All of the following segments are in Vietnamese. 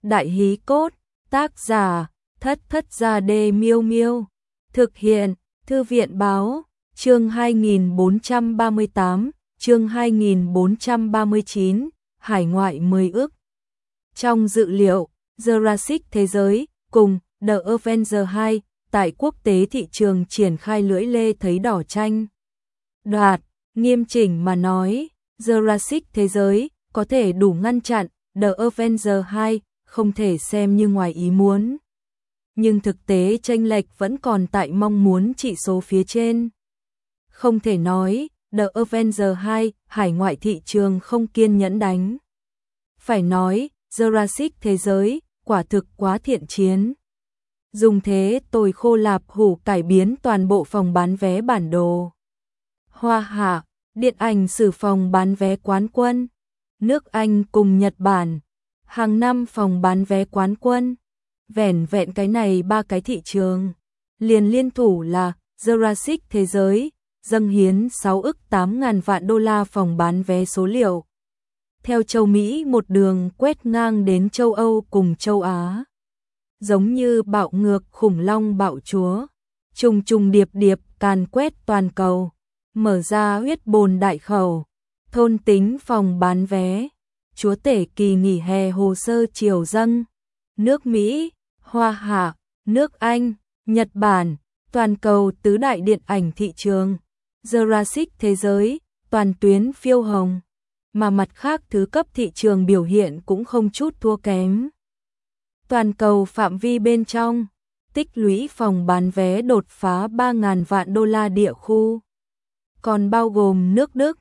Đại hí cốt, tác giả, Thất Thất Gia Đê Miêu Miêu. Thực hiện, Thư viện báo, chương 2438, chương 2439, hải ngoại 10 ước. Trong dự liệu, Jurassic Thế giới, cùng The Avenger 2, tại quốc tế thị trường triển khai lưỡi lê thấy đỏ tranh đoạt, nghiêm chỉnh mà nói, Jurassic Thế giới có thể đủ ngăn chặn The Avenger 2, không thể xem như ngoài ý muốn. Nhưng thực tế chênh lệch vẫn còn tại mong muốn chỉ số phía trên. Không thể nói, The Avenger 2, hải ngoại thị trường không kiên nhẫn đánh. Phải nói, Jurassic Thế giới, quả thực quá thiện chiến. Dùng thế tồi khô lạp hủ cải biến toàn bộ phòng bán vé bản đồ. Hoa hạ, điện ảnh xử phòng bán vé quán quân. Nước Anh cùng Nhật Bản, hàng năm phòng bán vé quán quân. Vẻn vẹn cái này ba cái thị trường, liền liên thủ là Jurassic Thế giới, dâng hiến 6 ức 8 ngàn vạn đô la phòng bán vé số liệu. Theo châu Mỹ một đường quét ngang đến châu Âu cùng châu Á. Giống như bạo ngược khủng long bạo chúa, trùng trùng điệp điệp càn quét toàn cầu, mở ra huyết bồn đại khẩu, thôn tính phòng bán vé, chúa tể kỳ nghỉ hè hồ sơ triều dâng, nước Mỹ, Hoa Hạ, nước Anh, Nhật Bản, toàn cầu tứ đại điện ảnh thị trường, Jurassic Thế giới, toàn tuyến phiêu hồng, mà mặt khác thứ cấp thị trường biểu hiện cũng không chút thua kém. Toàn cầu phạm vi bên trong, tích lũy phòng bán vé đột phá 3.000 vạn đô la địa khu. Còn bao gồm nước Đức,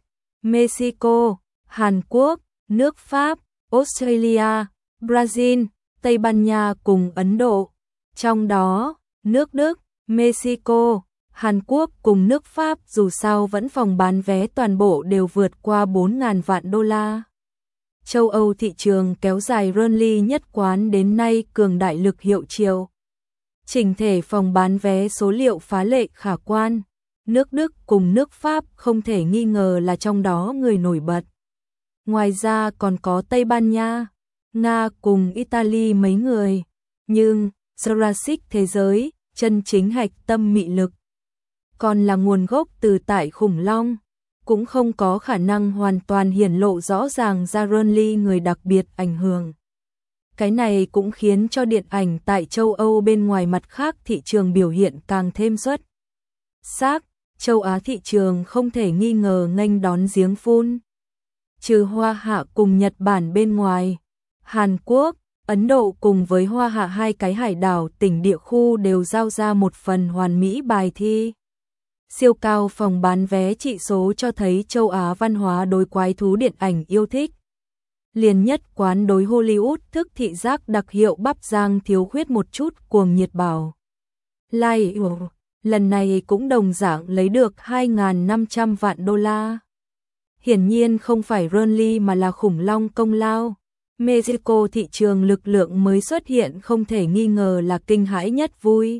Mexico, Hàn Quốc, nước Pháp, Australia, Brazil, Tây Ban Nha cùng Ấn Độ. Trong đó, nước Đức, Mexico, Hàn Quốc cùng nước Pháp dù sao vẫn phòng bán vé toàn bộ đều vượt qua 4.000 vạn đô la. Châu Âu thị trường kéo dài rally nhất quán đến nay cường đại lực hiệu triệu. Chỉnh thể phòng bán vé số liệu phá lệ khả quan. Nước Đức cùng nước Pháp không thể nghi ngờ là trong đó người nổi bật. Ngoài ra còn có Tây Ban Nha, Nga cùng Italy mấy người. Nhưng Jurassic Thế giới, chân chính hạch tâm mị lực, còn là nguồn gốc từ tại khủng long, cũng không có khả năng hoàn toàn hiển lộ rõ ràng ra rally người đặc biệt ảnh hưởng. Cái này cũng khiến cho điện ảnh tại châu Âu bên ngoài mặt khác thị trường biểu hiện càng thêm xuất sắc. Châu Á thị trường không thể nghi ngờ nghênh đón giếng phun. Trừ Hoa Hạ cùng Nhật Bản bên ngoài, Hàn Quốc, Ấn Độ cùng với Hoa Hạ hai cái hải đảo tỉnh địa khu đều giao ra một phần hoàn mỹ bài thi. Siêu cao phòng bán vé trị số cho thấy châu Á văn hóa đối quái thú điện ảnh yêu thích. Liền nhất quán đối Hollywood thức thị giác đặc hiệu bắp giang thiếu khuyết một chút cuồng nhiệt bảo. Lai lần này cũng đồng dạng lấy được 2.500 vạn đô la. Hiển nhiên không phải rally mà là khủng long công lao. Mexico thị trường lực lượng mới xuất hiện không thể nghi ngờ là kinh hãi nhất vui.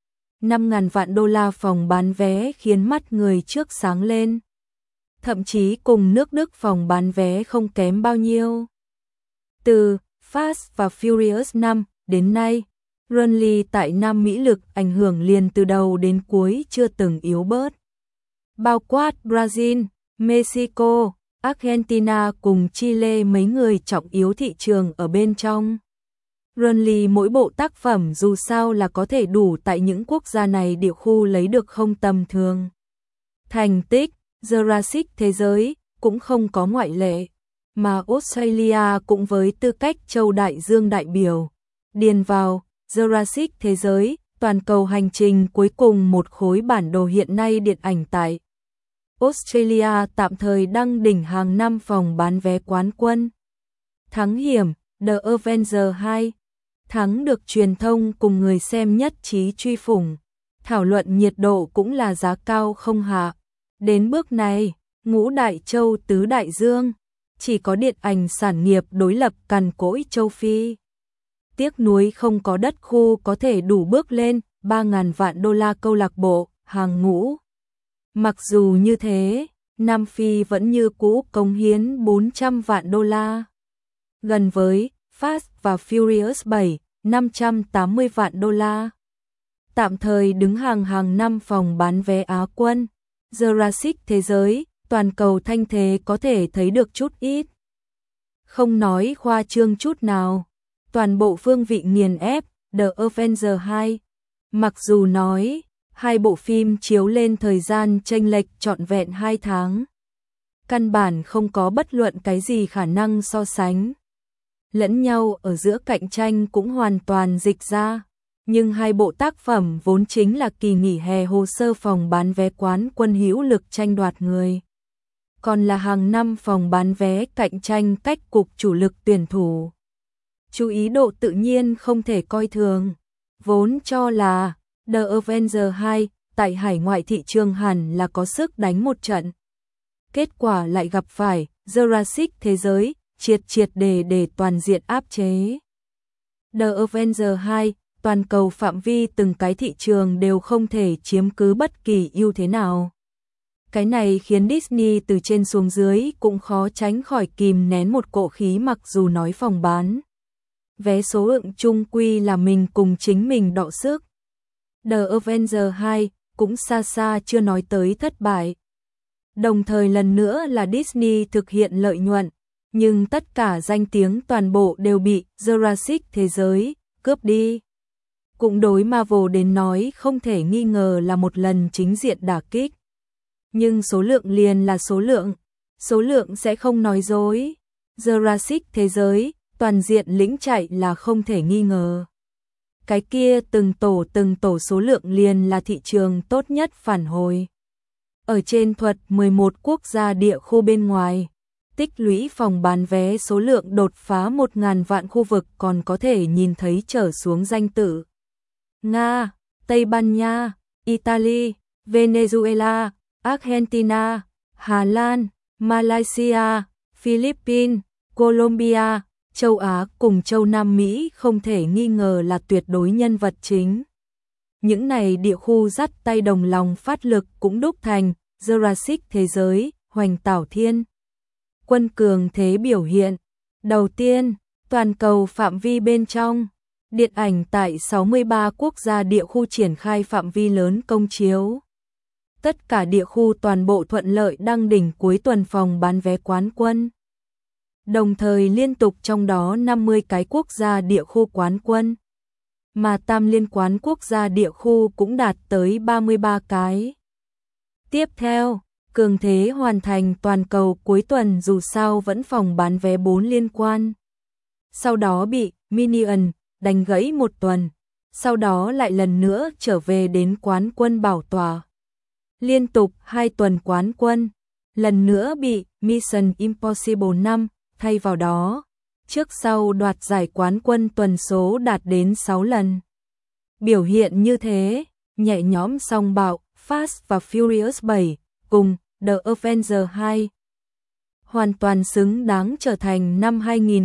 5.000 vạn đô la phòng bán vé khiến mắt người trước sáng lên. Thậm chí cùng nước Đức phòng bán vé không kém bao nhiêu. Từ Fast và Furious 5 đến nay, rally tại Nam Mỹ lực ảnh hưởng liền từ đầu đến cuối chưa từng yếu bớt. Bao quát Brazil, Mexico, Argentina cùng Chile mấy người trọng yếu thị trường ở bên trong. Rally mỗi bộ tác phẩm dù sao là có thể đủ tại những quốc gia này địa khu lấy được không tầm thường. Thành tích, Jurassic Thế giới cũng không có ngoại lệ, mà Australia cũng với tư cách châu đại dương đại biểu. Điền vào, Jurassic Thế giới, toàn cầu hành trình cuối cùng một khối bản đồ hiện nay điện ảnh tại Australia tạm thời đăng đỉnh hàng năm phòng bán vé quán quân. Thắng hiểm, The Avenger 2. Thắng được truyền thông cùng người xem nhất trí truy phủng. Thảo luận nhiệt độ cũng là giá cao không hạ. Đến bước này, ngũ đại châu tứ đại dương, chỉ có điện ảnh sản nghiệp đối lập cằn cỗi châu Phi. Tiếc nuối không có đất khu có thể đủ bước lên 3.000 vạn đô la câu lạc bộ, hàng ngũ. Mặc dù như thế, Nam Phi vẫn như cũ cống hiến 400 vạn đô la. Gần với Fast và Furious 7, 580 vạn đô la. Tạm thời đứng hàng năm phòng bán vé Á quân. Jurassic Thế giới, toàn cầu thanh thế có thể thấy được chút ít. Không nói khoa trương chút nào. Toàn bộ phương vị nghiền ép, The Avengers 2. Mặc dù nói, hai bộ phim chiếu lên thời gian chênh lệch trọn vẹn 2 tháng. Căn bản không có bất luận cái gì khả năng so sánh. Lẫn nhau ở giữa cạnh tranh cũng hoàn toàn dịch ra. Nhưng hai bộ tác phẩm vốn chính là kỳ nghỉ hè hồ sơ phòng bán vé quán quân hữu lực tranh đoạt người. Còn là hàng năm phòng bán vé cạnh tranh cách cục chủ lực tuyển thủ. Chú ý độ tự nhiên không thể coi thường. Vốn cho là The Avengers 2 tại hải ngoại thị trường hẳn là có sức đánh một trận. Kết quả lại gặp phải Jurassic Thế giới, triệt để toàn diện áp chế. The Avengers 2, toàn cầu phạm vi từng cái thị trường đều không thể chiếm cứ bất kỳ ưu thế nào. Cái này khiến Disney từ trên xuống dưới cũng khó tránh khỏi kìm nén một cỗ khí, mặc dù nói phòng bán vé số lượng chung quy là mình cùng chính mình đọ sức. The Avengers 2 cũng xa chưa nói tới thất bại. Đồng thời lần nữa là Disney thực hiện lợi nhuận, nhưng tất cả danh tiếng toàn bộ đều bị Jurassic Thế giới cướp đi. Cũng đối Marvel đến nói không thể nghi ngờ là một lần chính diện đả kích. Nhưng số lượng liền là số lượng sẽ không nói dối. Jurassic Thế giới, toàn diện lĩnh chạy là không thể nghi ngờ. Cái kia từng tổ số lượng liền là thị trường tốt nhất phản hồi. Ở trên thuật 11 quốc gia địa khu bên ngoài, tích lũy phòng bán vé số lượng đột phá 1.000 vạn khu vực còn có thể nhìn thấy trở xuống danh tự. Nga, Tây Ban Nha, Italy, Venezuela, Argentina, Hà Lan, Malaysia, Philippines, Colombia, châu Á cùng châu Nam Mỹ không thể nghi ngờ là tuyệt đối nhân vật chính. Những này địa khu dắt tay đồng lòng phát lực cũng đúc thành Jurassic Thế giới, hoành tảo thiên. Quân cường thế biểu hiện. Đầu tiên, toàn cầu phạm vi bên trong. Điện ảnh tại 63 quốc gia địa khu triển khai phạm vi lớn công chiếu. Tất cả địa khu toàn bộ thuận lợi đăng đỉnh cuối tuần phòng bán vé quán quân. Đồng thời liên tục trong đó 50 cái quốc gia địa khu quán quân. Mà tam liên quán quốc gia địa khu cũng đạt tới 33 cái. Tiếp theo, cường thế hoàn thành toàn cầu cuối tuần dù sao vẫn phòng bán vé 4 liên quan. Sau đó bị Minion đánh gãy một tuần, sau đó lại lần nữa trở về đến quán quân bảo tòa. Liên tục 2 tuần quán quân, lần nữa bị Mission Impossible 5 thay vào đó. Trước sau đoạt giải quán quân tuần số đạt đến 6 lần. Biểu hiện như thế, nhẹ nhõm song bạo, Fast và Furious 7 cùng The Avengers 2 hoàn toàn xứng đáng trở thành năm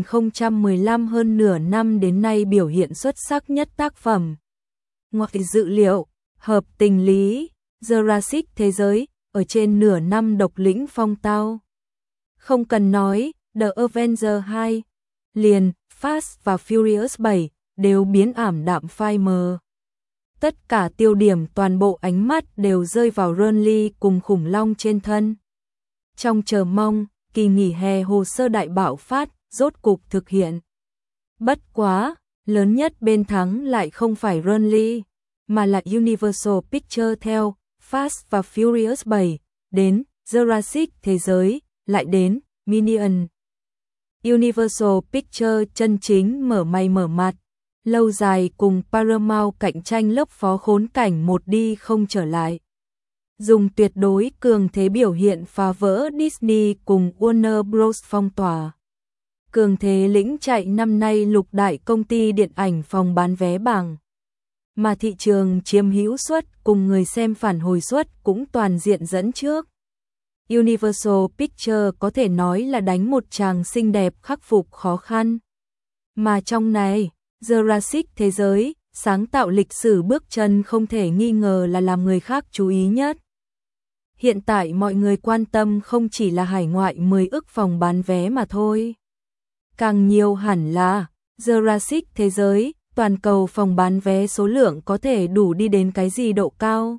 2015 hơn nửa năm đến nay biểu hiện xuất sắc nhất tác phẩm. Ngoài dự liệu, hợp tình lý, Jurassic Thế giới ở trên nửa năm độc lĩnh phong tao. Không cần nói, The Avengers 2, liền, Fast và Furious 7 đều biến ảm đạm phai mờ. Tất cả tiêu điểm toàn bộ ánh mắt đều rơi vào Ronly cùng khủng long trên thân. Trong chờ mong, kỳ nghỉ hè hồ sơ đại bạo phát, rốt cục thực hiện. Bất quá, lớn nhất bên thắng lại không phải Ronly, mà là Universal Pictures theo Fast và Furious 7, đến Jurassic Thế giới, lại đến Minion. Universal Pictures chân chính mở mày mở mặt, lâu dài cùng Paramount cạnh tranh lớp phó khốn cảnh một đi không trở lại. Dùng tuyệt đối cường thế biểu hiện phá vỡ Disney cùng Warner Bros phong tỏa. Cường thế lĩnh chạy năm nay lục đại công ty điện ảnh phòng bán vé bảng. Mà thị trường chiếm hữu suất cùng người xem phản hồi suất cũng toàn diện dẫn trước. Universal Pictures có thể nói là đánh một tràng xinh đẹp khắc phục khó khăn. Mà trong này, Jurassic Thế giới, sáng tạo lịch sử bước chân không thể nghi ngờ là làm người khác chú ý nhất. Hiện tại mọi người quan tâm không chỉ là hải ngoại 10 ức phòng bán vé mà thôi. Càng nhiều hẳn là Jurassic thế giới, toàn cầu phòng bán vé số lượng có thể đủ đi đến cái gì độ cao?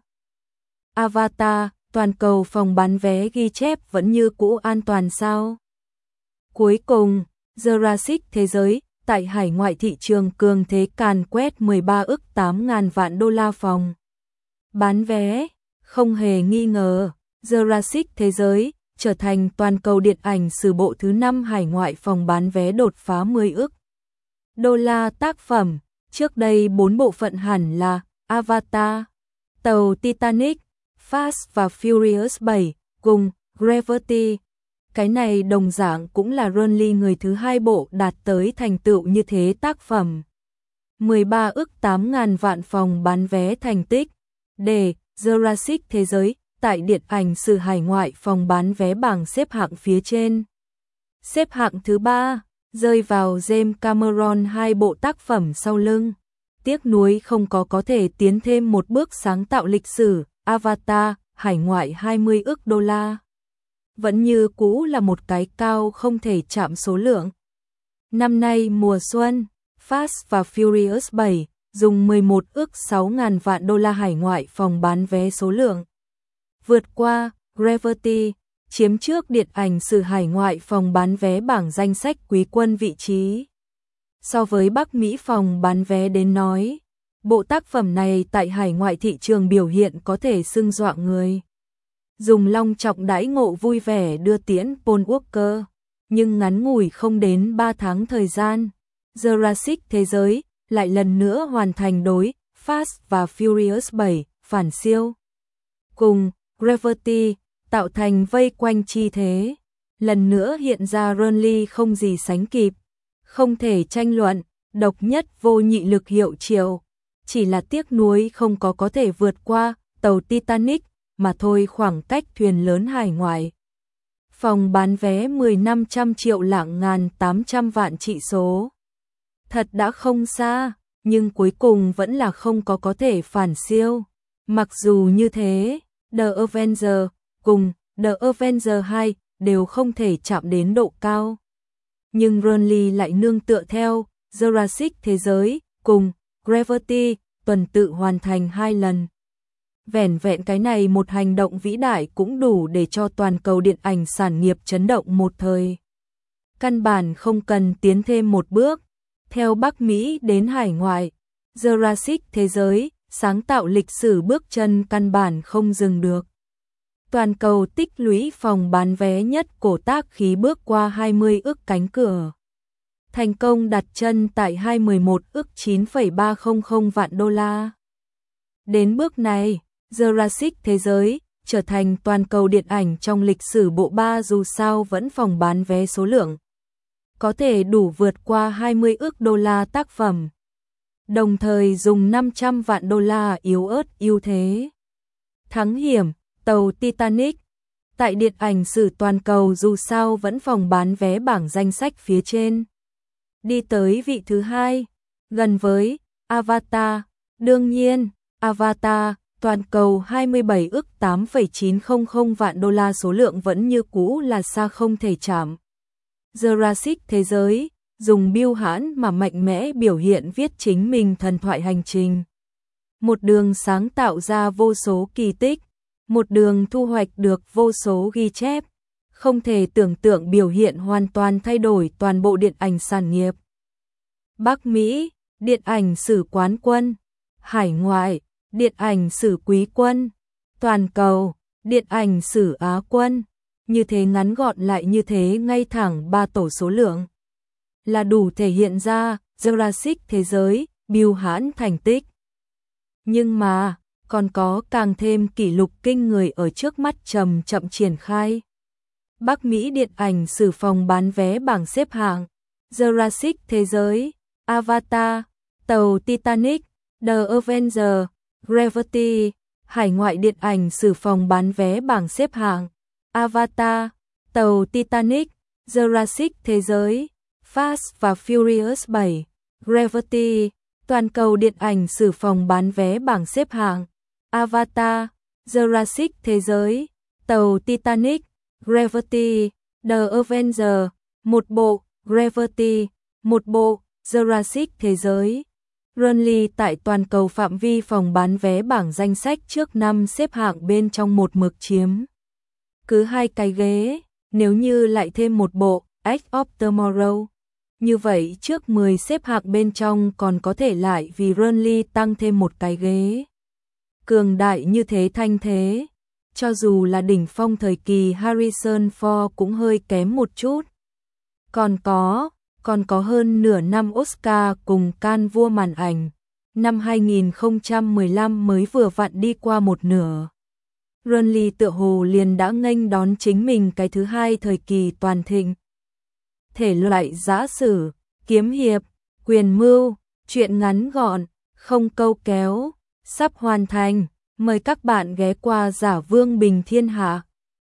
Avatar, toàn cầu phòng bán vé ghi chép vẫn như cũ an toàn sao? Cuối cùng, Jurassic thế giới, tại hải ngoại thị trường cường thế càn quét 13 ức 8.000 vạn đô la phòng bán vé. Không hề nghi ngờ, Jurassic thế giới trở thành toàn cầu điện ảnh sử bộ thứ 5 hải ngoại phòng bán vé đột phá 10 ức đô la tác phẩm. Trước đây 4 bộ phận hẳn là Avatar, tàu Titanic, Fast và Furious 7 cùng Gravity. Cái này đồng dạng cũng là Ronly người thứ 2 bộ đạt tới thành tựu như thế tác phẩm. 13 ức 8.000 vạn phòng bán vé thành tích. Để Jurassic thế giới tại điện ảnh sử hải ngoại phòng bán vé bảng xếp hạng phía trên. Xếp hạng thứ 3, rơi vào James Cameron 2 bộ tác phẩm sau lưng. Tiếc nuối không có thể tiến thêm một bước sáng tạo lịch sử. Avatar, hải ngoại 20 ức đô la. Vẫn như cũ là một cái cao không thể chạm số lượng. Năm nay mùa xuân, Fast và Furious 7 dùng 11 ức 6.000 vạn đô la hải ngoại phòng bán vé số lượng. Vượt qua Gravity, chiếm trước điện ảnh sử hải ngoại phòng bán vé bảng danh sách quý quân vị trí. So với Bắc Mỹ phòng bán vé đến nói, bộ tác phẩm này tại hải ngoại thị trường biểu hiện có thể xưng dọa người. Dùng long trọng đãi ngộ vui vẻ đưa tiễn Paul Walker, nhưng ngắn ngủi không đến 3 tháng thời gian, Jurassic thế giới lại lần nữa hoàn thành đối Fast và Furious 7 phản siêu. Cùng Gravity tạo thành vây quanh chi thế, lần nữa hiện ra Ronly không gì sánh kịp, không thể tranh luận, độc nhất vô nhị lực hiệu triệu, chỉ là tiếc nuối không có thể vượt qua tàu Titanic mà thôi. Khoảng cách thuyền lớn hải ngoại. Phòng bán vé 10.500 triệu lạng ngàn 800 vạn trị số. Thật đã không xa, nhưng cuối cùng vẫn là không có thể phản siêu. Mặc dù như thế, The Avengers cùng The Avengers 2 đều không thể chạm đến độ cao. Nhưng Ronly lại nương tựa theo Jurassic thế giới cùng Gravity tuần tự hoàn thành 2 lần. Vẻn vẹn cái này một hành động vĩ đại cũng đủ để cho toàn cầu điện ảnh sản nghiệp chấn động một thời. Căn bản không cần tiến thêm một bước. Theo Bắc Mỹ đến hải ngoại, Jurassic thế giới sáng tạo lịch sử bước chân căn bản không dừng được. Toàn cầu tích lũy phòng bán vé nhất cổ tác khí bước qua 20 ức cánh cửa. Thành công đặt chân tại 211 ức 9,300 vạn đô la. Đến bước này, Jurassic thế giới trở thành toàn cầu điện ảnh trong lịch sử bộ 3 dù sao vẫn phòng bán vé số lượng có thể đủ vượt qua 20 ức đô la tác phẩm. Đồng thời dùng 500 vạn đô la yếu ớt ưu thế. Thắng hiểm, tàu Titanic. Tại điện ảnh sử toàn cầu dù sao vẫn phòng bán vé bảng danh sách phía trên. Đi tới vị thứ 2, gần với Avatar. Đương nhiên, Avatar, toàn cầu 27 ức 8,900 vạn đô la số lượng vẫn như cũ là xa không thể chạm. Jurassic thế giới, dùng biêu hãn mà mạnh mẽ biểu hiện viết chính mình thần thoại hành trình. Một đường sáng tạo ra vô số kỳ tích, một đường thu hoạch được vô số ghi chép, không thể tưởng tượng biểu hiện hoàn toàn thay đổi toàn bộ điện ảnh sản nghiệp. Bắc Mỹ, điện ảnh sử quán quân, hải ngoại, điện ảnh sử quý quân, toàn cầu, điện ảnh sử Á quân. Như thế ngắn gọn lại như thế ngay thẳng 3 tổ số lượng. Là đủ thể hiện ra Jurassic thế giới, biêu hãn thành tích. Nhưng mà, còn có càng thêm kỷ lục kinh người ở trước mắt chậm triển khai. Bắc Mỹ điện ảnh sử phòng bán vé bảng xếp hạng, Jurassic thế giới, Avatar, tàu Titanic, The Avengers, Gravity, hải ngoại điện ảnh sử phòng bán vé bảng xếp hạng, Avatar, tàu Titanic, Jurassic thế giới, Fast và Furious 7, Gravity, toàn cầu điện ảnh sử phòng bán vé bảng xếp hạng, Avatar, Jurassic thế giới, tàu Titanic, Gravity, The Avengers, một bộ, Gravity, một bộ, Jurassic thế giới. Burnley tại toàn cầu phạm vi phòng bán vé bảng danh sách trước năm xếp hạng bên trong một mực chiếm cứ 2 cái ghế, nếu như lại thêm một bộ Edge of Tomorrow. Như vậy trước 10 xếp hạng bên trong còn có thể lại vì Burnley tăng thêm một cái ghế. Cường đại như thế thanh thế, cho dù là đỉnh phong thời kỳ Harrison Ford cũng hơi kém một chút. Còn có hơn nửa năm Oscar cùng Cannes vua màn ảnh, năm 2015 mới vừa vặn đi qua một nửa. Burnley tựa hồ liền đã nghênh đón chính mình cái thứ hai thời kỳ toàn thịnh. Thể loại giã sử, kiếm hiệp, quyền mưu, truyện ngắn gọn, không câu kéo, sắp hoàn thành. Mời các bạn ghé qua Giả Vương Bình Thiên Hạ.